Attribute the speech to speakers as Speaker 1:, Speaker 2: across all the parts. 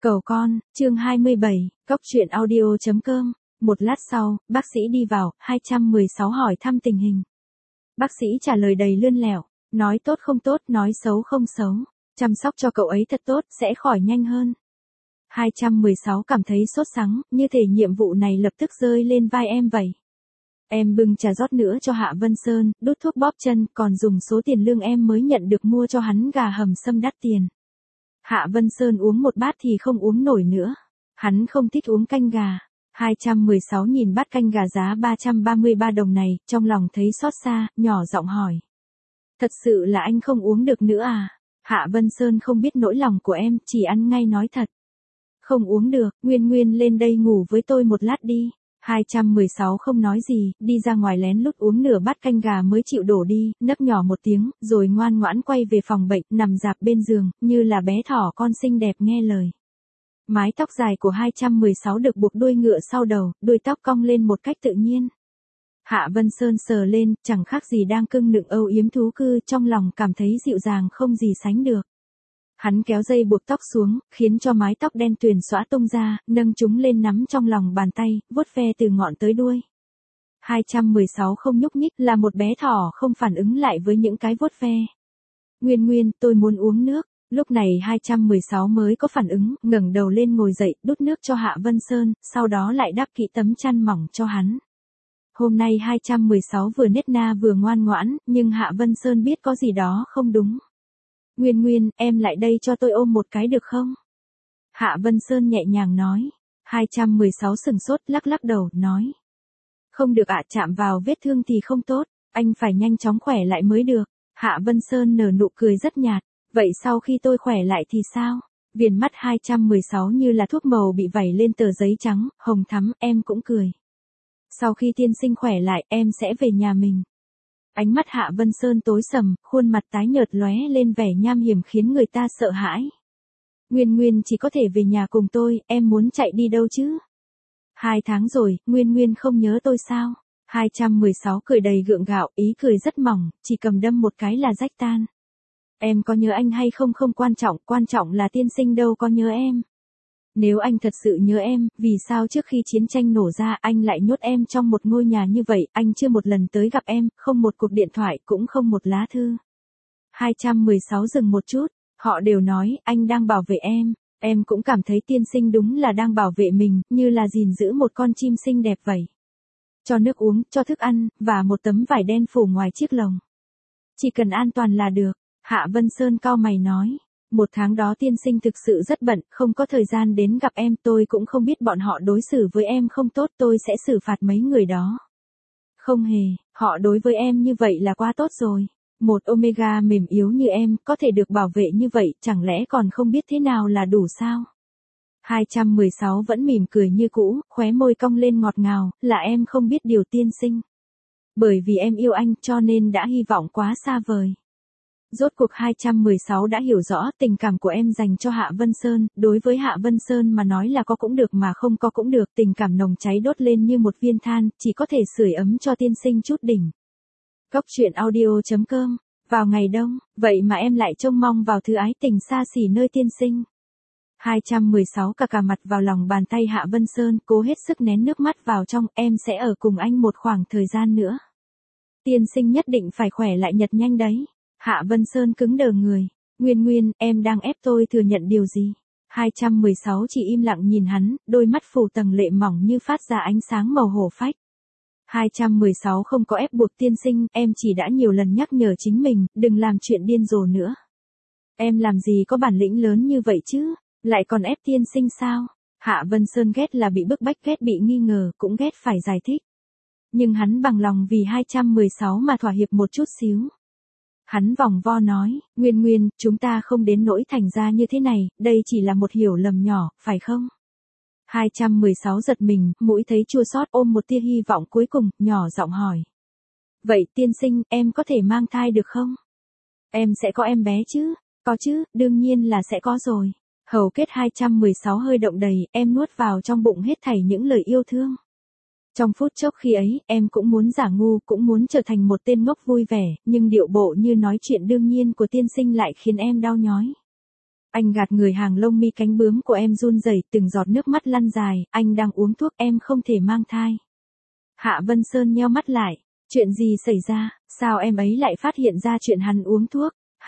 Speaker 1: Cầu con, chương 27, cóc truyện audio.com. Một lát sau, bác sĩ đi vào, 216 hỏi thăm tình hình. Bác sĩ trả lời đầy lươn lẹo, nói tốt không tốt, nói xấu không xấu. Chăm sóc cho cậu ấy thật tốt, sẽ khỏi nhanh hơn. 216 cảm thấy sốt sắng, như thể nhiệm vụ này lập tức rơi lên vai em vậy. Em bưng trà rót nữa cho Hạ Vân Sơn, đút thuốc bóp chân, còn dùng số tiền lương em mới nhận được mua cho hắn gà hầm sâm đắt tiền. Hạ Vân Sơn uống một bát thì không uống nổi nữa. Hắn không thích uống canh gà. 216 nhìn bát canh gà giá 333 đồng này, trong lòng thấy xót xa, nhỏ giọng hỏi. Thật sự là anh không uống được nữa à? Hạ Vân Sơn không biết nỗi lòng của em, chỉ ăn ngay nói thật. Không uống được, Nguyên Nguyên lên đây ngủ với tôi một lát đi. 216 không nói gì, đi ra ngoài lén lút uống nửa bát canh gà mới chịu đổ đi, nấc nhỏ một tiếng, rồi ngoan ngoãn quay về phòng bệnh, nằm rạp bên giường, như là bé thỏ con xinh đẹp nghe lời. Mái tóc dài của 216 được buộc đuôi ngựa sau đầu, đuôi tóc cong lên một cách tự nhiên. Hạ Vân Sơn sờ lên, chẳng khác gì đang cưng nựng âu yếm thú cưng, trong lòng cảm thấy dịu dàng không gì sánh được. Hắn kéo dây buộc tóc xuống, khiến cho mái tóc đen tuyền xõa tung ra, nâng chúng lên nắm trong lòng bàn tay, vuốt ve từ ngọn tới đuôi. 216 không nhúc nhích, là một bé thỏ không phản ứng lại với những cái vuốt ve. Nguyên Nguyên, tôi muốn uống nước. Lúc này 216 mới có phản ứng, ngẩng đầu lên ngồi dậy, đút nước cho Hạ Vân Sơn, sau đó lại đắp kỹ tấm chăn mỏng cho hắn. Hôm nay 216 vừa nết na vừa ngoan ngoãn, nhưng Hạ Vân Sơn biết có gì đó không đúng. Nguyên Nguyên, em lại đây cho tôi ôm một cái được không? Hạ Vân Sơn nhẹ nhàng nói. 216 sừng sốt, lắc lắc đầu, nói. Không được ạ, chạm vào vết thương thì không tốt, anh phải nhanh chóng khỏe lại mới được. Hạ Vân Sơn nở nụ cười rất nhạt. Vậy sau khi tôi khỏe lại thì sao? Viền mắt 216 như là thuốc màu bị vẩy lên tờ giấy trắng, hồng thắm, em cũng cười. Sau khi tiên sinh khỏe lại, em sẽ về nhà mình. Ánh mắt Hạ Vân Sơn tối sầm, khuôn mặt tái nhợt lóe lên vẻ nham hiểm khiến người ta sợ hãi. Nguyên Nguyên chỉ có thể về nhà cùng tôi, em muốn chạy đi đâu chứ? 2 tháng rồi, Nguyên Nguyên không nhớ tôi sao? 216 cười đầy gượng gạo, ý cười rất mỏng, chỉ cầm đâm một cái là rách tan. Em có nhớ anh hay không không quan trọng là tiên sinh đâu có nhớ em. Nếu anh thật sự nhớ em, vì sao trước khi chiến tranh nổ ra anh lại nhốt em trong một ngôi nhà như vậy, anh chưa một lần tới gặp em, không một cuộc điện thoại, cũng không một lá thư. 216 dừng một chút, họ đều nói anh đang bảo vệ em cũng cảm thấy tiên sinh đúng là đang bảo vệ mình, như là gìn giữ một con chim xinh đẹp vậy. Cho nước uống, cho thức ăn, và một tấm vải đen phủ ngoài chiếc lồng. Chỉ cần an toàn là được. Hạ Vân Sơn cau mày nói, 1 tháng đó tiên sinh thực sự rất bận, không có thời gian đến gặp em, tôi cũng không biết bọn họ đối xử với em không tốt, tôi sẽ xử phạt mấy người đó. Không hề, họ đối với em như vậy là quá tốt rồi. Một Omega mềm yếu như em, có thể được bảo vệ như vậy, chẳng lẽ còn không biết thế nào là đủ sao? 216 vẫn mỉm cười như cũ, khóe môi cong lên ngọt ngào, là em không biết điều tiên sinh. Bởi vì em yêu anh cho nên đã hy vọng quá xa vời. Rốt cuộc 216 đã hiểu rõ tình cảm của em dành cho Hạ Vân Sơn, đối với Hạ Vân Sơn mà nói là có cũng được mà không có cũng được, tình cảm nồng cháy đốt lên như một viên than, chỉ có thể sưởi ấm cho tiên sinh chút đỉnh. Cóc truyện audio.com, vào ngày đông, vậy mà em lại trông mong vào thứ ái tình xa xỉ nơi tiên sinh. 216 cả mặt vào lòng bàn tay Hạ Vân Sơn, cố hết sức nén nước mắt vào trong, em sẽ ở cùng anh một khoảng thời gian nữa. Tiên sinh nhất định phải khỏe lại nhật nhanh đấy. Hạ Vân Sơn cứng đờ người. Nguyên Nguyên, em đang ép tôi thừa nhận điều gì? 216 chỉ im lặng nhìn hắn, đôi mắt phủ tầng lệ mỏng như phát ra ánh sáng màu hổ phách. 216 không có ép buộc tiên sinh, em chỉ đã nhiều lần nhắc nhở chính mình, đừng làm chuyện điên rồ nữa. Em làm gì có bản lĩnh lớn như vậy chứ? Lại còn ép tiên sinh sao? Hạ Vân Sơn ghét là bị bức bách, ghét bị nghi ngờ, cũng ghét phải giải thích. Nhưng hắn bằng lòng vì 216 mà thỏa hiệp một chút xíu. Hắn vòng vo nói, Nguyên Nguyên, chúng ta không đến nỗi thành ra như thế này, đây chỉ là một hiểu lầm nhỏ, phải không? 216 giật mình, mũi thấy chua xót, ôm một tia hy vọng cuối cùng, nhỏ giọng hỏi. Vậy tiên sinh, em có thể mang thai được không? Em sẽ có em bé chứ? Có chứ, đương nhiên là sẽ có rồi. Hầu kết 216 hơi động đầy, em nuốt vào trong bụng hết thảy những lời yêu thương. Trong phút chốc khi ấy, em cũng muốn giả ngu, cũng muốn trở thành một tên ngốc vui vẻ, nhưng điệu bộ như nói chuyện đương nhiên của tiên sinh lại khiến em đau nhói. Anh gạt người hàng lông mi cánh bướm của em run rẩy, từng giọt nước mắt lăn dài, anh đang uống thuốc, em không thể mang thai. Hạ Vân Sơn nheo mắt lại, chuyện gì xảy ra, sao em ấy lại phát hiện ra chuyện hắn uống thuốc?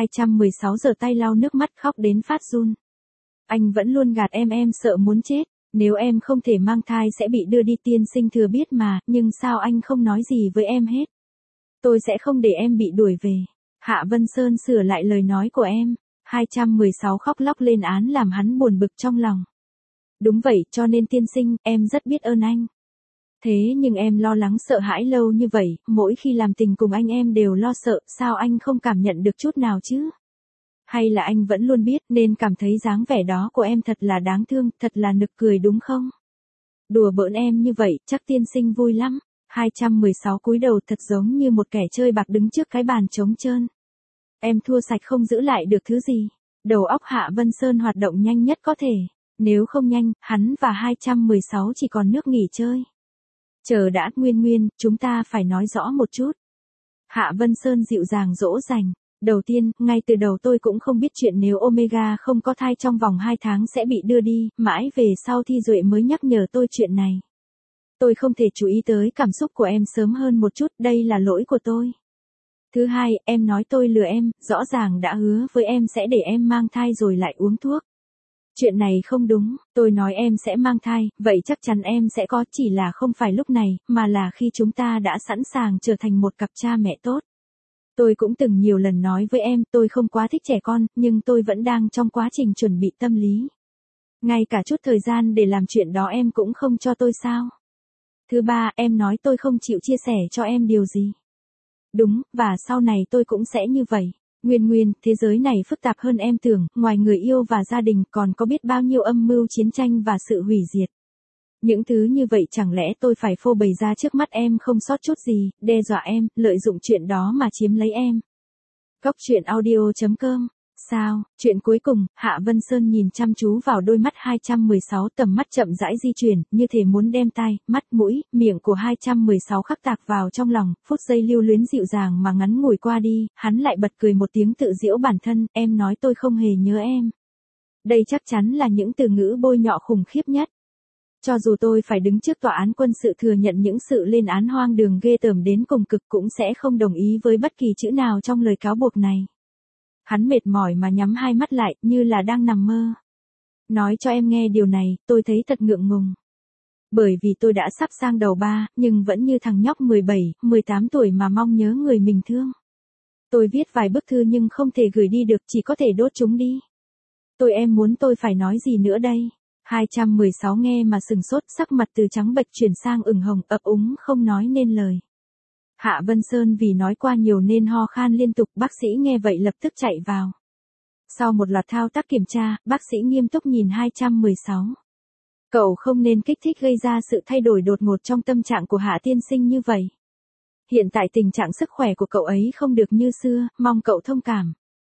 Speaker 1: 216 giờ tay lau nước mắt khóc đến phát run. Anh vẫn luôn gạt em sợ muốn chết, nếu em không thể mang thai sẽ bị đưa đi tiên sinh thừa biết mà, nhưng sao anh không nói gì với em hết? Tôi sẽ không để em bị đuổi về. Hạ Vân Sơn sửa lại lời nói của em. 216 khóc lóc lên án làm hắn buồn bực trong lòng. Đúng vậy, cho nên tiên sinh, em rất biết ơn anh. Thế nhưng em lo lắng sợ hãi lâu như vậy, mỗi khi làm tình cùng anh em đều lo sợ, sao anh không cảm nhận được chút nào chứ? Hay là anh vẫn luôn biết nên cảm thấy dáng vẻ đó của em thật là đáng thương, thật là nực cười đúng không? Đùa bỡn em như vậy, chắc tiên sinh vui lắm. 216 cúi đầu thật giống như một kẻ chơi bạc đứng trước cái bàn trống trơn. Em thua sạch không giữ lại được thứ gì. Đầu óc Hạ Vân Sơn hoạt động nhanh nhất có thể. Nếu không nhanh, hắn và 216 chỉ còn nước nghỉ chơi. Chờ đã, Nguyên Nguyên, chúng ta phải nói rõ một chút. Hạ Vân Sơn dịu dàng dỗ dành. Đầu tiên, ngay từ đầu tôi cũng không biết chuyện nếu Omega không có thai trong vòng 2 tháng sẽ bị đưa đi, mãi về sau Thi Duệ mới nhắc nhở tôi chuyện này. Tôi không thể chú ý tới cảm xúc của em sớm hơn một chút, đây là lỗi của tôi. Thứ hai, em nói tôi lừa em, rõ ràng đã hứa với em sẽ để em mang thai rồi lại uống thuốc. Chuyện này không đúng, tôi nói em sẽ mang thai, vậy chắc chắn em sẽ có, chỉ là không phải lúc này, mà là khi chúng ta đã sẵn sàng trở thành một cặp cha mẹ tốt. Tôi cũng từng nhiều lần nói với em, tôi không quá thích trẻ con, nhưng tôi vẫn đang trong quá trình chuẩn bị tâm lý. Ngay cả chút thời gian để làm chuyện đó em cũng không cho tôi sao? Thứ ba, em nói tôi không chịu chia sẻ cho em điều gì. Đúng, và sau này tôi cũng sẽ như vậy. Nguyên Nguyên, thế giới này phức tạp hơn em tưởng, ngoài người yêu và gia đình còn có biết bao nhiêu âm mưu chiến tranh và sự hủy diệt. Những thứ như vậy chẳng lẽ tôi phải phô bày ra trước mắt em không sót chút gì, đe dọa em, lợi dụng chuyện đó mà chiếm lấy em. Góc truyện audio.com. Sao, chuyện cuối cùng, Hạ Vân Sơn nhìn chăm chú vào đôi mắt 216, tầm mắt chậm rãi di chuyển, như thể muốn đem tai, mắt, mũi, miệng của 216 khắc tạc vào trong lòng, phút giây lưu luyến dịu dàng mà ngắn ngủi qua đi, hắn lại bật cười một tiếng tự giễu bản thân, em nói tôi không hề nhớ em. Đây chắc chắn là những từ ngữ bôi nhọ khủng khiếp nhất. Cho dù tôi phải đứng trước tòa án quân sự thừa nhận những sự lên án hoang đường ghê tởm đến cùng cực cũng sẽ không đồng ý với bất kỳ chữ nào trong lời cáo buộc này. Hắn mệt mỏi mà nhắm hai mắt lại, như là đang nằm mơ. Nói cho em nghe điều này, tôi thấy thật ngượng ngùng. Bởi vì tôi đã sắp sang đầu 3, nhưng vẫn như thằng nhóc 17, 18 tuổi mà mong nhớ người mình thương. Tôi viết vài bức thư nhưng không thể gửi đi được, chỉ có thể đốt chúng đi. Em muốn tôi phải nói gì nữa đây? 216 nghe mà sừng sốt, sắc mặt từ trắng bệch chuyển sang ửng hồng, ấp úng không nói nên lời. Hạ Vân Sơn vì nói qua nhiều nên ho khan liên tục, bác sĩ nghe vậy lập tức chạy vào. Sau một loạt thao tác kiểm tra, bác sĩ nghiêm túc nhìn 216. Cậu không nên kích thích gây ra sự thay đổi đột ngột trong tâm trạng của Hạ tiên sinh như vậy. Hiện tại tình trạng sức khỏe của cậu ấy không được như xưa, mong cậu thông cảm.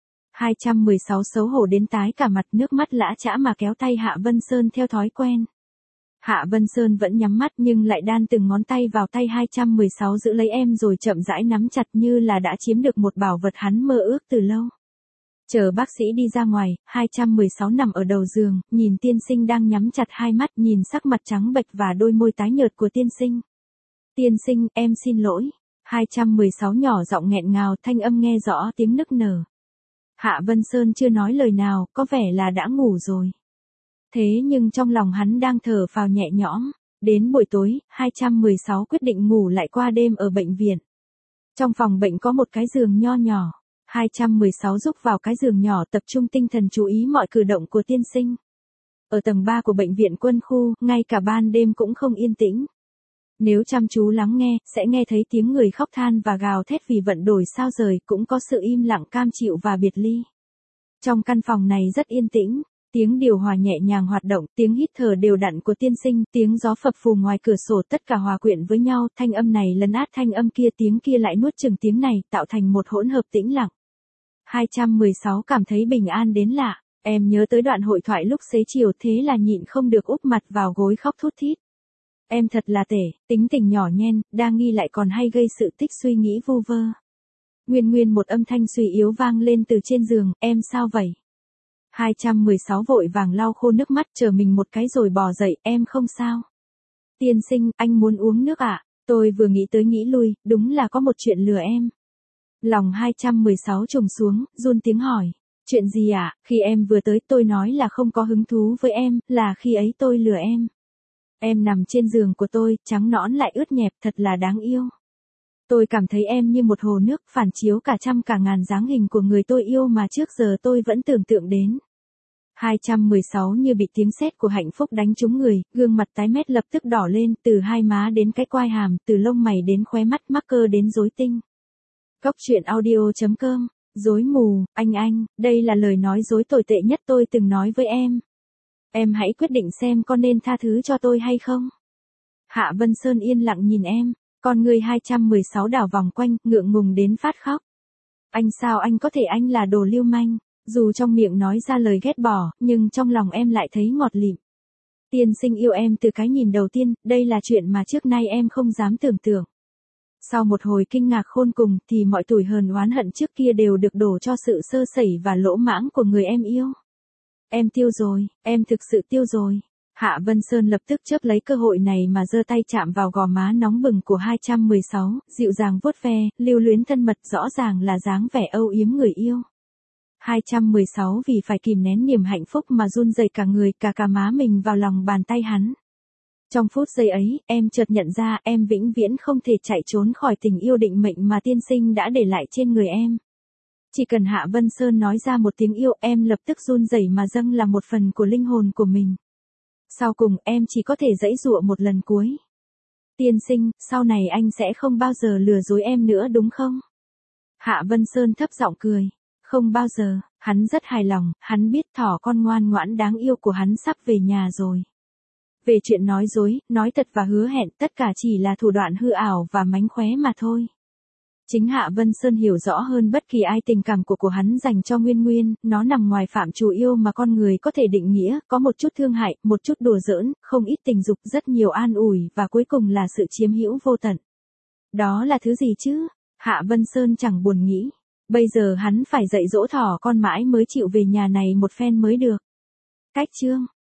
Speaker 1: 216 xấu hổ đến tái cả mặt, nước mắt lã chã mà kéo tay Hạ Vân Sơn theo thói quen. Hạ Vân Sơn vẫn nhắm mắt nhưng lại đan từng ngón tay vào tay 216 giữ lấy em rồi chậm rãi nắm chặt như là đã chiếm được một bảo vật hắn mơ ước từ lâu. Chờ bác sĩ đi ra ngoài, 216 nằm ở đầu giường, nhìn tiên sinh đang nhắm chặt hai mắt, nhìn sắc mặt trắng bệch và đôi môi tái nhợt của tiên sinh. Tiên sinh, em xin lỗi. 216 nhỏ giọng nghẹn ngào, thanh âm nghe rõ tiếng nức nở. Hạ Vân Sơn chưa nói lời nào, có vẻ là đã ngủ rồi. Thế nhưng trong lòng hắn đang thở phào nhẹ nhõm. Đến buổi tối, 216 quyết định ngủ lại qua đêm ở bệnh viện. Trong phòng bệnh có một cái giường nho nhỏ. 216 rúc vào cái giường nhỏ, tập trung tinh thần chú ý mọi cử động của tiên sinh. Ở tầng 3 của bệnh viện quân khu, ngay cả ban đêm cũng không yên tĩnh. Nếu chăm chú lắng nghe, sẽ nghe thấy tiếng người khóc than và gào thét vì vận đổi sao rời, cũng có sự im lặng cam chịu và biệt ly. Trong căn phòng này rất yên tĩnh, tiếng điều hòa nhẹ nhàng hoạt động, tiếng hít thở đều đặn của tiên sinh, tiếng gió phập phù ngoài cửa sổ, tất cả hòa quyện với nhau, thanh âm này lấn át thanh âm kia, tiếng kia lại nuốt chửng tiếng này, tạo thành một hỗn hợp tĩnh lặng. 216 cảm thấy bình an đến lạ, em nhớ tới đoạn hội thoại lúc xế chiều, thế là nhịn không được úp mặt vào gối khóc thút thít. Em thật là tể, tính tình nhỏ nhen, đa nghi lại còn hay gây sự tích suy nghĩ vu vơ. Nguyên một âm thanh suy yếu vang lên từ trên giường, em sao vậy? 216 vội vàng lau khô nước mắt chờ mình một cái rồi bò dậy, em không sao. Tiên sinh, anh muốn uống nước ạ? Tôi vừa nghĩ tới nghĩ lui, đúng là có một chuyện lừa em. Lòng 216 trùng xuống, run tiếng hỏi. Chuyện gì ạ? Khi em vừa tới tôi nói là không có hứng thú với em, là khi ấy tôi lừa em. Em nằm trên giường của tôi, trắng nõn lại ướt nhẹp, thật là đáng yêu. Tôi cảm thấy em như một hồ nước phản chiếu cả trăm cả ngàn dáng hình của người tôi yêu mà trước giờ tôi vẫn tưởng tượng đến. 216 như bị tiếng sét của hạnh phúc đánh trúng người, gương mặt tái mét lập tức đỏ lên, từ hai má đến cái quai hàm, từ lông mày đến khóe mắt, mắc cơ đến rối tinh. Cốc truyện audio.com, dối mù, anh, đây là lời nói dối tồi tệ nhất tôi từng nói với em. Em hãy quyết định xem có nên tha thứ cho tôi hay không. Hạ Vân Sơn yên lặng nhìn em, con người 216 đảo vòng quanh, ngượng ngùng đến phát khóc. Anh sao anh có thể, anh là đồ lưu manh. Dù trong miệng nói ra lời ghét bỏ, nhưng trong lòng em lại thấy ngọt lịm. Tiên sinh yêu em từ cái nhìn đầu tiên, đây là chuyện mà trước nay em không dám tưởng tượng. Sau một hồi kinh ngạc khôn cùng thì mọi tủi hờn oán hận trước kia đều được đổ cho sự sơ sẩy và lỗ mãng của người em yêu. Em tiêu rồi, em thực sự tiêu rồi. Hạ Vân Sơn lập tức chớp lấy cơ hội này mà giơ tay chạm vào gò má nóng bừng của 216, dịu dàng vuốt ve, lưu luyến thân mật, rõ ràng là dáng vẻ âu yếm người yêu. 216 vì phải kìm nén niềm hạnh phúc mà run rẩy cả người, cả má mình vào lòng bàn tay hắn. Trong phút giây ấy, em chợt nhận ra em vĩnh viễn không thể chạy trốn khỏi tình yêu định mệnh mà tiên sinh đã để lại trên người em. Chỉ cần Hạ Vân Sơn nói ra một tiếng yêu, em lập tức run rẩy mà dâng là một phần của linh hồn của mình. Sau cùng em chỉ có thể giãy giụa một lần cuối. Tiên sinh, sau này anh sẽ không bao giờ lừa dối em nữa đúng không? Hạ Vân Sơn thấp giọng cười. Không bao giờ, hắn rất hài lòng, hắn biết thỏ con ngoan ngoãn đáng yêu của hắn sắp về nhà rồi. Về chuyện nói dối, nói thật và hứa hẹn, tất cả chỉ là thủ đoạn hư ảo và mánh khóe mà thôi. Chính Hạ Vân Sơn hiểu rõ hơn bất kỳ ai tình cảm của hắn dành cho Nguyên Nguyên, nó nằm ngoài phạm trù yêu mà con người có thể định nghĩa, có một chút thương hại, một chút đùa giỡn, không ít tình dục, rất nhiều an ủi và cuối cùng là sự chiếm hữu vô tận. Đó là thứ gì chứ? Hạ Vân Sơn chẳng buồn nghĩ. Bây giờ hắn phải dạy dỗ thỏ con mãi mới chịu về nhà này một phen mới được. Cách chương